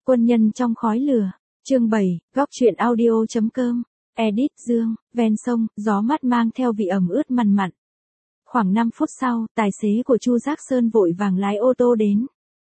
Quân nhân trong khói lửa. Chương 7, góc truyện audio.com. Edit Dương, ven sông, gió mát mang theo vị ẩm ướt mằn mặn. Khoảng 5 phút sau, tài xế của Chu Giác Sơn vội vàng lái ô tô đến.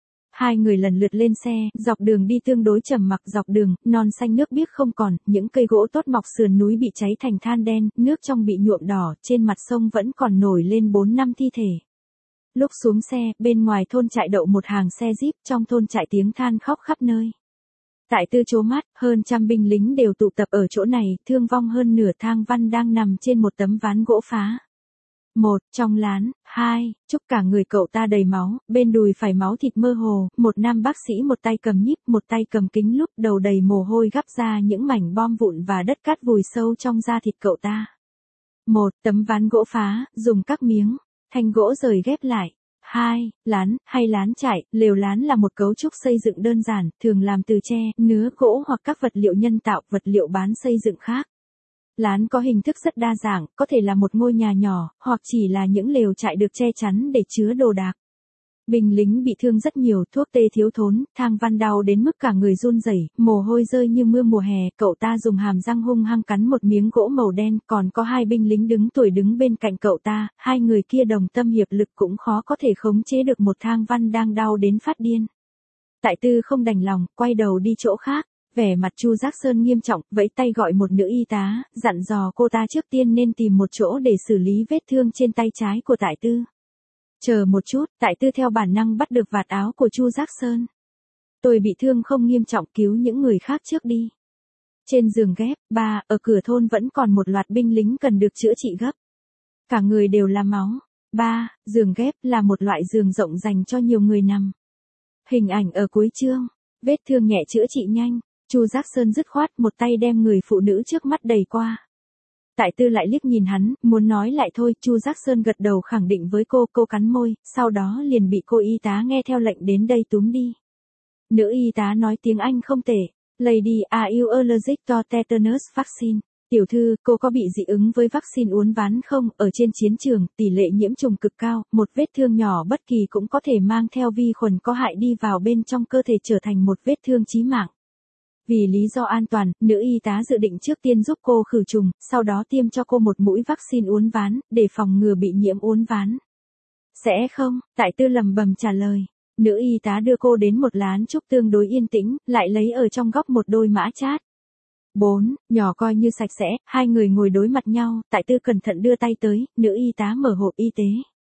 Hai người lần lượt lên xe, dọc đường đi tương đối trầm mặc, dọc đường, non xanh nước biếc không còn, những cây gỗ tốt mọc sườn núi bị cháy thành than đen, nước trong bị nhuộm đỏ, trên mặt sông vẫn còn nổi lên 4-5 thi thể. Lúc xuống xe, bên ngoài thôn trại đậu một hàng xe jeep, trong thôn trại tiếng than khóc khắp nơi. Tại Tư trố mắt, hơn trăm binh lính đều tụ tập ở chỗ này, thương vong hơn nửa. Thang Văn đang nằm trên một tấm ván gỗ phá. Một, trong lán. Hai, Trúc cả người cậu ta đầy máu, bên đùi phải máu thịt mơ hồ, một nam bác sĩ một tay cầm nhíp, một tay cầm kính lúp, đầu đầy mồ hôi gắp ra những mảnh bom vụn và đất cát vùi sâu trong da thịt cậu ta. Một, tấm ván gỗ phá, dùng các miếng thanh gỗ rời ghép lại. 2. Lán, hay lán trại. Lều lán là một cấu trúc xây dựng đơn giản, thường làm từ tre, nứa, gỗ hoặc các vật liệu nhân tạo, vật liệu bán xây dựng khác. Lán có hình thức rất đa dạng, có thể là một ngôi nhà nhỏ, hoặc chỉ là những lều trại được che chắn để chứa đồ đạc. Binh lính bị thương rất nhiều, thuốc tê thiếu thốn, Thang Văn đau đến mức cả người run rẩy, mồ hôi rơi như mưa mùa hè, cậu ta dùng hàm răng hung hăng cắn một miếng gỗ màu đen, còn có hai binh lính đứng tuổi đứng bên cạnh cậu ta, hai người kia đồng tâm hiệp lực cũng khó có thể khống chế được một Thang Văn đang đau đến phát điên. Tại Tư không đành lòng, quay đầu đi chỗ khác, vẻ mặt Chu Giác Sơn nghiêm trọng, vẫy tay gọi một nữ y tá, dặn dò cô ta trước tiên nên tìm một chỗ để xử lý vết thương trên tay trái của Tại Tư. Chờ một chút, Tại Tư theo bản năng bắt được vạt áo của Chu Giác Sơn. Tôi bị thương không nghiêm trọng, cứu những người khác trước đi. Trên giường ghép, ở cửa thôn vẫn còn một loạt binh lính cần được chữa trị gấp. Cả người đều là máu. Giường ghép là một loại giường rộng dành cho nhiều người nằm. Hình ảnh ở cuối chương. Vết thương nhẹ chữa trị nhanh. Chu Giác Sơn dứt khoát một tay đem người phụ nữ trước mắt đẩy qua. Tại Tư lại liếc nhìn hắn, muốn nói lại thôi, Chu Giác Sơn gật đầu khẳng định với cô cắn môi, sau đó liền bị cô y tá nghe theo lệnh đến đây túm đi. Nữ y tá nói tiếng Anh không tệ. Lady, are you allergic to tetanus vaccine? Tiểu thư, cô có bị dị ứng với vaccine uốn ván không? Ở trên chiến trường, tỷ lệ nhiễm trùng cực cao, một vết thương nhỏ bất kỳ cũng có thể mang theo vi khuẩn có hại đi vào bên trong cơ thể trở thành một vết thương chí mạng. Vì lý do an toàn, nữ y tá dự định trước tiên giúp cô khử trùng, sau đó tiêm cho cô một mũi vaccine uốn ván, để phòng ngừa bị nhiễm uốn ván. Sẽ không, Tại Tư lẩm bẩm trả lời. Nữ y tá đưa cô đến một lán trúc tương đối yên tĩnh, lại lấy ở trong góc một đôi mã chát. 4, nhỏ coi như sạch sẽ, hai người ngồi đối mặt nhau, Tại Tư cẩn thận đưa tay tới, nữ y tá mở hộp y tế.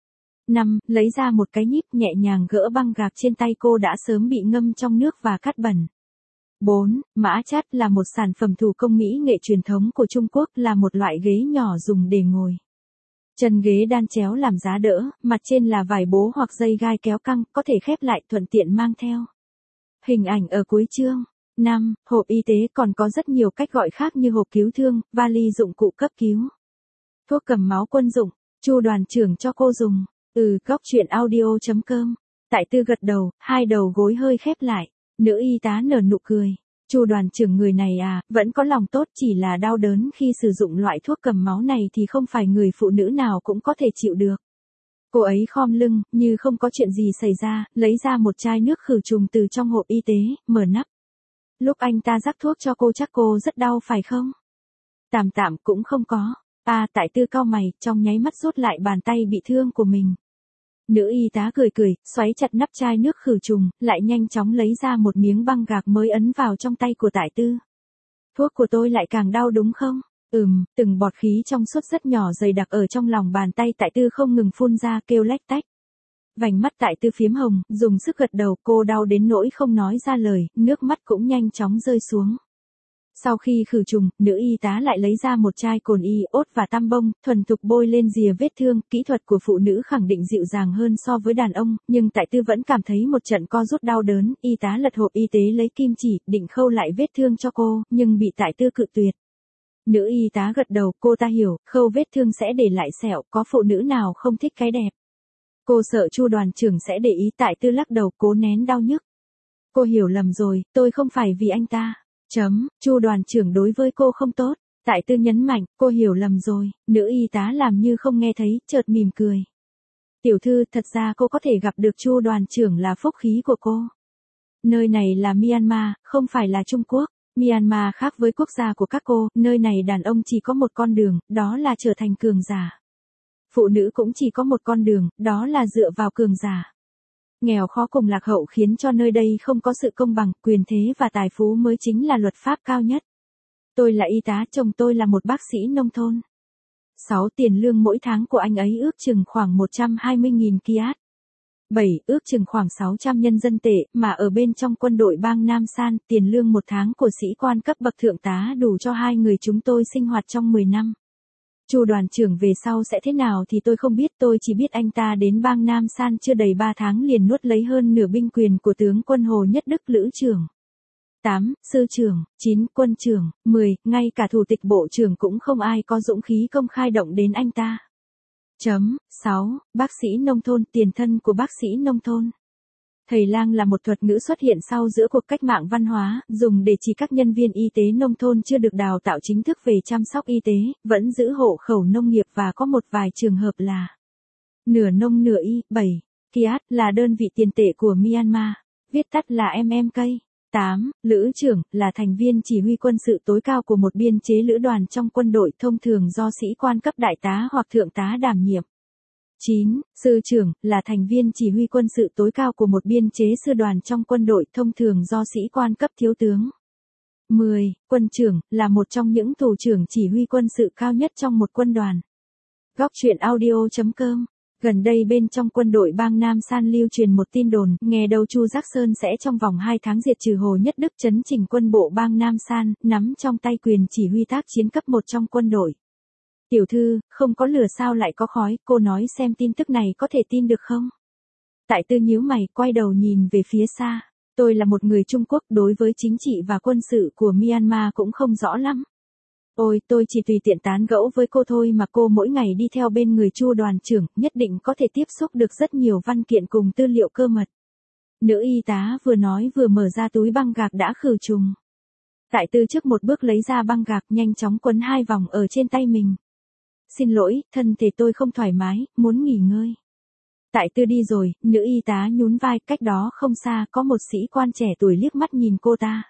5, lấy ra một cái nhíp nhẹ nhàng gỡ băng gạc trên tay cô đã sớm bị ngâm trong nước và cát bẩn. 4. Mã chát là một sản phẩm thủ công mỹ nghệ truyền thống của Trung Quốc, là một loại ghế nhỏ dùng để ngồi. Chân ghế đan chéo làm giá đỡ, mặt trên là vải bố hoặc dây gai kéo căng, có thể khép lại thuận tiện mang theo. Hình ảnh ở cuối chương. 5. Hộp y tế còn có rất nhiều cách gọi khác như hộp cứu thương, vali dụng cụ cấp cứu. Thuốc cầm máu quân dụng, Chu đoàn trưởng cho cô dùng. Góc truyện audio.com. Tại Tư gật đầu, hai đầu gối hơi khép lại. Nữ y tá nở nụ cười. Chu đoàn trưởng người này vẫn có lòng tốt, chỉ là đau đớn khi sử dụng loại thuốc cầm máu này thì không phải người phụ nữ nào cũng có thể chịu được. Cô ấy khom lưng, như không có chuyện gì xảy ra, lấy ra một chai nước khử trùng từ trong hộp y tế, mở nắp. Lúc anh ta rắc thuốc cho cô chắc cô rất đau phải không? Tạm cũng không có. Tại Tư cau mày, trong nháy mắt rút lại bàn tay bị thương của mình. Nữ y tá cười, xoáy chặt nắp chai nước khử trùng, lại nhanh chóng lấy ra một miếng băng gạc mới ấn vào trong tay của Tại Tư. Thuốc của tôi lại càng đau đúng không? Từng bọt khí trong suốt rất nhỏ dày đặc ở trong lòng bàn tay Tại Tư không ngừng phun ra, kêu lách tách. Vành mắt Tại Tư phiếm hồng, dùng sức gật đầu, cô đau đến nỗi không nói ra lời, nước mắt cũng nhanh chóng rơi xuống. Sau khi khử trùng, nữ y tá lại lấy ra một chai cồn iốt và tăm bông, thuần thục bôi lên rìa vết thương, kỹ thuật của phụ nữ khẳng định dịu dàng hơn so với đàn ông, nhưng Tại Tư vẫn cảm thấy một trận co rút đau đớn, y tá lật hộp y tế lấy kim chỉ, định khâu lại vết thương cho cô, nhưng bị Tại Tư cự tuyệt. Nữ y tá gật đầu, cô ta hiểu, khâu vết thương sẽ để lại sẹo, có phụ nữ nào không thích cái đẹp. Cô sợ Chu đoàn trưởng sẽ để ý, Tại Tư lắc đầu cố nén đau nhức. Cô hiểu lầm rồi, tôi không phải vì anh ta. Chu đoàn trưởng đối với cô không tốt. Tại Tư nhấn mạnh, cô hiểu lầm rồi. Nữ y tá làm như không nghe thấy, chợt mỉm cười. Tiểu thư, thật ra cô có thể gặp được Chu đoàn trưởng là phúc khí của cô. Nơi này là Myanmar, không phải là Trung Quốc. Myanmar khác với quốc gia của các cô, nơi này đàn ông chỉ có một con đường, đó là trở thành cường giả. Phụ nữ cũng chỉ có một con đường, đó là dựa vào cường giả. Nghèo khó cùng lạc hậu khiến cho nơi đây không có sự công bằng, quyền thế và tài phú mới chính là luật pháp cao nhất. Tôi là y tá, chồng tôi là một bác sĩ nông thôn. 6. Tiền lương mỗi tháng của anh ấy ước chừng khoảng 120.000 kyat. 7. Ước chừng khoảng 600 nhân dân tệ, mà ở bên trong quân đội bang Nam San, tiền lương một tháng của sĩ quan cấp bậc thượng tá đủ cho hai người chúng tôi sinh hoạt trong 10 năm. Chu đoàn trưởng về sau sẽ thế nào thì tôi không biết, tôi chỉ biết anh ta đến bang Nam San chưa đầy 3 tháng liền nuốt lấy hơn nửa binh quyền của tướng quân Hồ Nhất Đức lữ trưởng. 8. Sư trưởng. 9. Quân trưởng. 10. Ngay cả thủ tịch bộ trưởng cũng không ai có dũng khí công khai động đến anh ta. 6. Bác sĩ nông thôn, tiền thân của bác sĩ nông thôn. Thầy lang là một thuật ngữ xuất hiện sau giữa cuộc cách mạng văn hóa, dùng để chỉ các nhân viên y tế nông thôn chưa được đào tạo chính thức về chăm sóc y tế, vẫn giữ hộ khẩu nông nghiệp và có một vài trường hợp là nửa nông nửa y. 7. Kyat là đơn vị tiền tệ của Myanmar, viết tắt là MMK. 8. Lữ trưởng là thành viên chỉ huy quân sự tối cao của một biên chế lữ đoàn trong quân đội, thông thường do sĩ quan cấp đại tá hoặc thượng tá đảm nhiệm. 9. Sư trưởng là thành viên chỉ huy quân sự tối cao của một biên chế sư đoàn trong quân đội, thông thường do sĩ quan cấp thiếu tướng. 10. Quân trưởng là một trong những thủ trưởng chỉ huy quân sự cao nhất trong một quân đoàn. Góc truyện audio.com. Gần đây bên trong quân đội bang Nam San lưu truyền một tin đồn, nghe đâu Chu Giác Sơn sẽ trong vòng 2 tháng diệt trừ Hồ Nhất Đức, chấn chỉnh quân bộ bang Nam San, nắm trong tay quyền chỉ huy tác chiến cấp 1 trong quân đội. Tiểu thư, không có lửa sao lại có khói, cô nói xem tin tức này có thể tin được không? Tại Tư nhíu mày, quay đầu nhìn về phía xa. Tôi là một người Trung Quốc, đối với chính trị và quân sự của Myanmar cũng không rõ lắm. Ôi, tôi chỉ tùy tiện tán gẫu với cô thôi mà, cô mỗi ngày đi theo bên người Chu đoàn trưởng, nhất định có thể tiếp xúc được rất nhiều văn kiện cùng tư liệu cơ mật. Nữ y tá vừa nói vừa mở ra túi băng gạc đã khử trùng. Tại Tư trước một bước lấy ra băng gạc, nhanh chóng quấn 2 vòng ở trên tay mình. Xin lỗi, thân thể tôi không thoải mái, muốn nghỉ ngơi. Tại Tư đi rồi, nữ y tá nhún vai, cách đó không xa có một sĩ quan trẻ tuổi liếc mắt nhìn cô ta.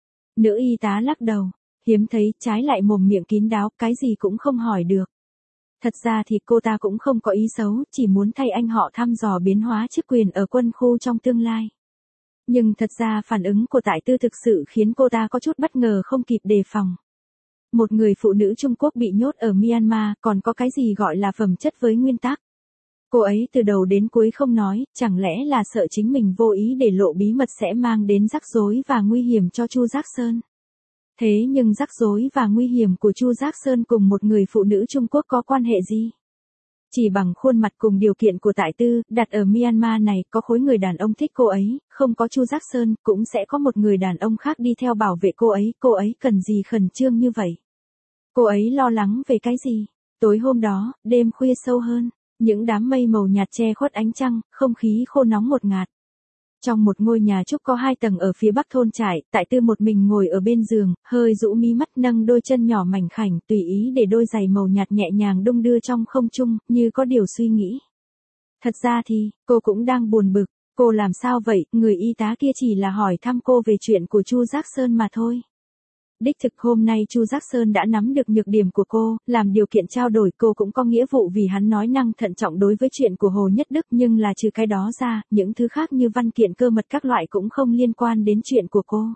Nữ y tá lắc đầu, hiếm thấy, trái lại mồm miệng kín đáo, cái gì cũng không hỏi được. Thật ra thì cô ta cũng không có ý xấu, chỉ muốn thay anh họ thăm dò biến hóa chức quyền ở quân khu trong tương lai. Nhưng thật ra phản ứng của Tại Tư thực sự khiến cô ta có chút bất ngờ, không kịp đề phòng. Một người phụ nữ Trung Quốc bị nhốt ở Myanmar, còn có cái gì gọi là phẩm chất với nguyên tắc. Cô ấy từ đầu đến cuối không nói, chẳng lẽ là sợ chính mình vô ý để lộ bí mật sẽ mang đến rắc rối và nguy hiểm cho Chu Giác Sơn. Thế nhưng rắc rối và nguy hiểm của Chu Giác Sơn cùng một người phụ nữ Trung Quốc có quan hệ gì? Chỉ bằng khuôn mặt cùng điều kiện của Tại Tư, đặt ở Myanmar này, có khối người đàn ông thích cô ấy, không có Chu Giác Sơn, cũng sẽ có một người đàn ông khác đi theo bảo vệ cô ấy cần gì khẩn trương như vậy? Cô ấy lo lắng về cái gì? Tối hôm đó, đêm khuya sâu hơn, những đám mây màu nhạt che khuất ánh trăng, không khí khô nóng ngột ngạt. Trong một ngôi nhà trúc có 2 tầng ở phía bắc thôn trại, Tại Tư một mình ngồi ở bên giường, hơi rũ mí mắt, nâng đôi chân nhỏ mảnh khảnh, tùy ý để đôi giày màu nhạt nhẹ nhàng đung đưa trong không trung, như có điều suy nghĩ. Thật ra thì, cô cũng đang buồn bực, cô làm sao vậy, người y tá kia chỉ là hỏi thăm cô về chuyện của Chu Giác Sơn mà thôi. Đích thực hôm nay Chu Giác Sơn đã nắm được nhược điểm của cô, làm điều kiện trao đổi, cô cũng có nghĩa vụ vì hắn nói năng thận trọng đối với chuyện của Hồ Nhất Đức, nhưng là trừ cái đó ra, những thứ khác như văn kiện cơ mật các loại cũng không liên quan đến chuyện của cô.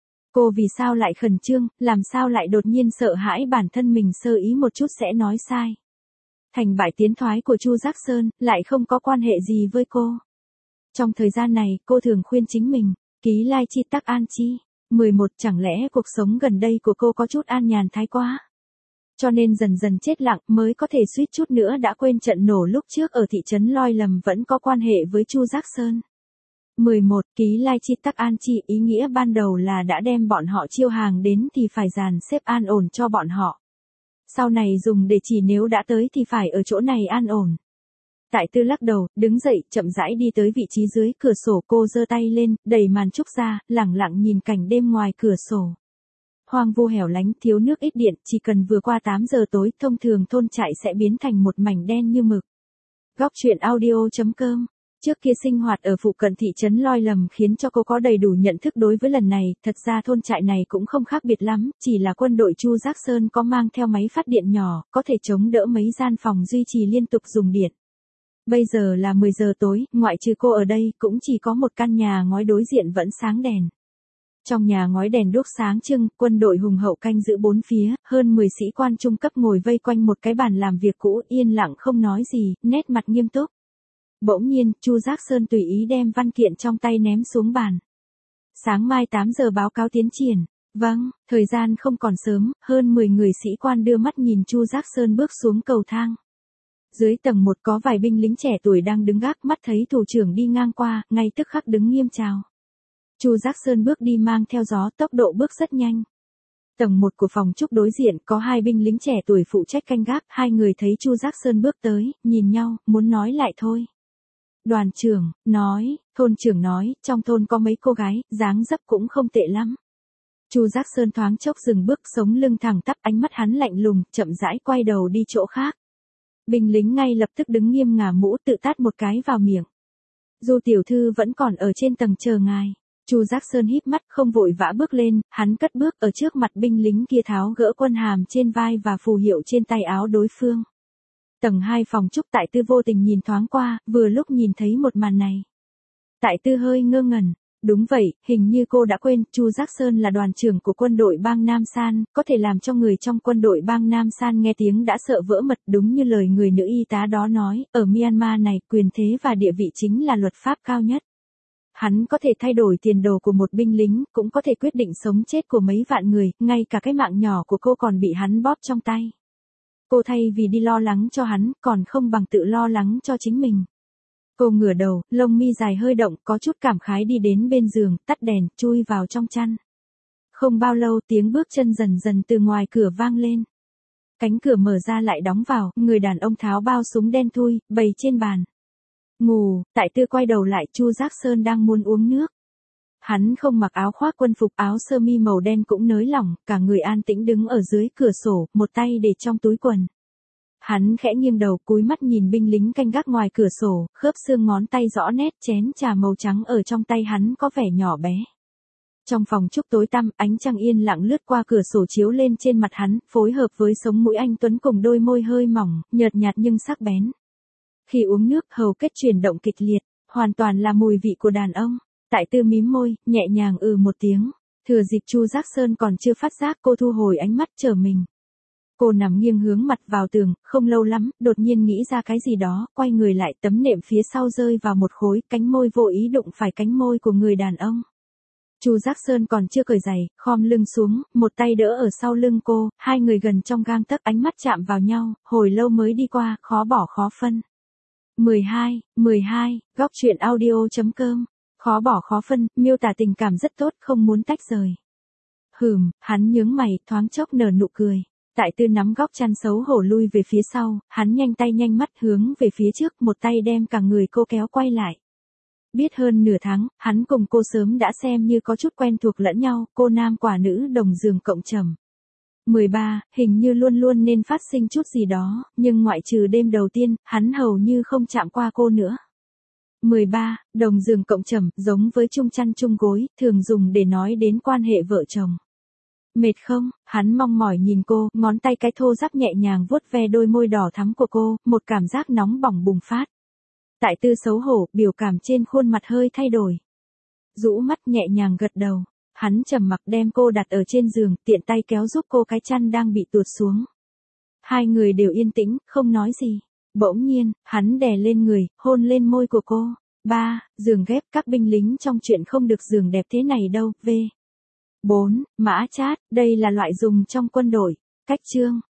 Cô vì sao lại khẩn trương, làm sao lại đột nhiên sợ hãi bản thân mình sơ ý một chút sẽ nói sai. Thành bại tiến thoái của Chu Giác Sơn lại không có quan hệ gì với cô. Trong thời gian này, cô thường khuyên chính mình, ký lai chi tắc an chi. 11. Chẳng lẽ cuộc sống gần đây của cô có chút an nhàn thái quá? Cho nên dần dần chết lặng mới có thể suýt chút nữa đã quên trận nổ lúc trước ở thị trấn Loi Lầm vẫn có quan hệ với Chu Giác Sơn. 11. Ký lai chi tắc an chi, ý nghĩa ban đầu là đã đem bọn họ chiêu hàng đến thì phải dàn xếp an ổn cho bọn họ. Sau này dùng để chỉ nếu đã tới thì phải ở chỗ này an ổn. Tại Tư lắc đầu, đứng dậy, chậm rãi đi tới vị trí dưới cửa sổ, cô giơ tay lên, đẩy màn trúc ra, lẳng lặng nhìn cảnh đêm ngoài cửa sổ. Hoang vu hẻo lánh, thiếu nước ít điện, chỉ cần vừa qua 8 giờ tối, thông thường thôn trại sẽ biến thành một mảnh đen như mực. Góc truyện audio.com Trước kia sinh hoạt ở phụ cận thị trấn Loi Lầm khiến cho cô có đầy đủ nhận thức đối với lần này, thật ra thôn trại này cũng không khác biệt lắm, chỉ là quân đội Chu Giác Sơn có mang theo máy phát điện nhỏ, có thể chống đỡ mấy gian phòng duy trì liên tục dùng điện. Bây giờ là 10 giờ tối, ngoại trừ cô ở đây, cũng chỉ có một căn nhà ngói đối diện vẫn sáng đèn. Trong nhà ngói đèn đuốc sáng trưng, quân đội hùng hậu canh giữ bốn phía, hơn 10 sĩ quan trung cấp ngồi vây quanh một cái bàn làm việc cũ, yên lặng không nói gì, nét mặt nghiêm túc. Bỗng nhiên, Chu Giác Sơn tùy ý đem văn kiện trong tay ném xuống bàn. Sáng mai 8 giờ báo cáo tiến triển. Vâng, thời gian không còn sớm, hơn 10 người sĩ quan đưa mắt nhìn Chu Giác Sơn bước xuống cầu thang. Dưới tầng 1 có vài binh lính trẻ tuổi đang đứng gác, mắt thấy thủ trưởng đi ngang qua, ngay tức khắc đứng nghiêm chào. Chu Giác Sơn bước đi mang theo gió, tốc độ bước rất nhanh. Tầng 1 của phòng trúc đối diện có hai binh lính trẻ tuổi phụ trách canh gác, hai người thấy Chu Giác Sơn bước tới, nhìn nhau, muốn nói lại thôi. Đoàn trưởng, nói, thôn trưởng nói, trong thôn có mấy cô gái, dáng dấp cũng không tệ lắm. Chu Giác Sơn thoáng chốc dừng bước, sống lưng thẳng tắp, ánh mắt hắn lạnh lùng, chậm rãi quay đầu đi chỗ khác. Binh lính ngay lập tức đứng nghiêm ngả mũ, tự tát một cái vào miệng. Du tiểu thư vẫn còn ở trên tầng chờ ngài. Chu Giác Sơn híp mắt không vội vã bước lên, hắn cất bước ở trước mặt binh lính kia tháo gỡ quân hàm trên vai và phù hiệu trên tay áo đối phương. Tầng 2 phòng trúc Tại Tư vô tình nhìn thoáng qua, vừa lúc nhìn thấy một màn này. Tại Tư hơi ngơ ngẩn. Đúng vậy, hình như cô đã quên, Chu Giác Sơn là đoàn trưởng của quân đội bang Nam San, có thể làm cho người trong quân đội bang Nam San nghe tiếng đã sợ vỡ mật, đúng như lời người nữ y tá đó nói, ở Myanmar này, quyền thế và địa vị chính là luật pháp cao nhất. Hắn có thể thay đổi tiền đồ của một binh lính, cũng có thể quyết định sống chết của mấy vạn người, ngay cả cái mạng nhỏ của cô còn bị hắn bóp trong tay. Cô thay vì đi lo lắng cho hắn, còn không bằng tự lo lắng cho chính mình. Cô ngửa đầu, lông mi dài hơi động, có chút cảm khái đi đến bên giường, tắt đèn, chui vào trong chăn. Không bao lâu tiếng bước chân dần dần từ ngoài cửa vang lên. Cánh cửa mở ra lại đóng vào, người đàn ông tháo bao súng đen thui, bày trên bàn. Ngủ, Tại Tư quay đầu lại, Chu Giác Sơn đang muốn uống nước. Hắn không mặc áo khoác quân phục, áo sơ mi màu đen cũng nới lỏng, cả người an tĩnh đứng ở dưới cửa sổ, một tay để trong túi quần. Hắn khẽ nghiêng đầu, cúi mắt nhìn binh lính canh gác ngoài cửa sổ, khớp xương ngón tay rõ nét, chén trà màu trắng ở trong tay hắn có vẻ nhỏ bé. Trong phòng trúc tối tăm, ánh trăng yên lặng lướt qua cửa sổ chiếu lên trên mặt hắn, phối hợp với sống mũi anh tuấn cùng đôi môi hơi mỏng, nhợt nhạt nhưng sắc bén. Khi uống nước, hầu kết chuyển động kịch liệt, hoàn toàn là mùi vị của đàn ông. Tại Tư mím môi, nhẹ nhàng một tiếng. Thừa dịp Chu Giác Sơn còn chưa phát giác, cô thu hồi ánh mắt trở mình. Cô nằm nghiêng hướng mặt vào tường, không lâu lắm, đột nhiên nghĩ ra cái gì đó, quay người lại, tấm nệm phía sau rơi vào một khối, cánh môi vô ý đụng phải cánh môi của người đàn ông. Chu Giác Sơn còn chưa cởi giày, khom lưng xuống, một tay đỡ ở sau lưng cô, hai người gần trong gang tấc, ánh mắt chạm vào nhau, hồi lâu mới đi qua, khó bỏ khó phân. 12, góc truyện audio.com. Khó bỏ khó phân, miêu tả tình cảm rất tốt, không muốn tách rời. Hắn nhướng mày, thoáng chốc nở nụ cười. Tại Tư nắm góc chăn xấu hổ lui về phía sau, hắn nhanh tay nhanh mắt hướng về phía trước, một tay đem cả người cô kéo quay lại. Biết hơn nửa tháng, hắn cùng cô sớm đã xem như có chút quen thuộc lẫn nhau, cô nam quả nữ đồng giường cộng trầm. 13, hình như luôn luôn nên phát sinh chút gì đó, nhưng ngoại trừ đêm đầu tiên, hắn hầu như không chạm qua cô nữa. 13, đồng giường cộng trầm, giống với chung chăn chung gối, thường dùng để nói đến quan hệ vợ chồng. Mệt không? Hắn mong mỏi nhìn cô, ngón tay cái thô ráp nhẹ nhàng vuốt ve đôi môi đỏ thắm của cô, một cảm giác nóng bỏng bùng phát. Tại Tư xấu hổ, biểu cảm trên khuôn mặt hơi thay đổi. Rũ mắt nhẹ nhàng gật đầu. Hắn trầm mặc đem cô đặt ở trên giường, tiện tay kéo giúp cô cái chăn đang bị tuột xuống. Hai người đều yên tĩnh, không nói gì. Bỗng nhiên, hắn đè lên người, hôn lên môi của cô. 3, giường ghép, các binh lính trong chuyện không được giường đẹp thế này đâu. 4, mã chát, đây là loại dùng trong quân đội. Cách chương.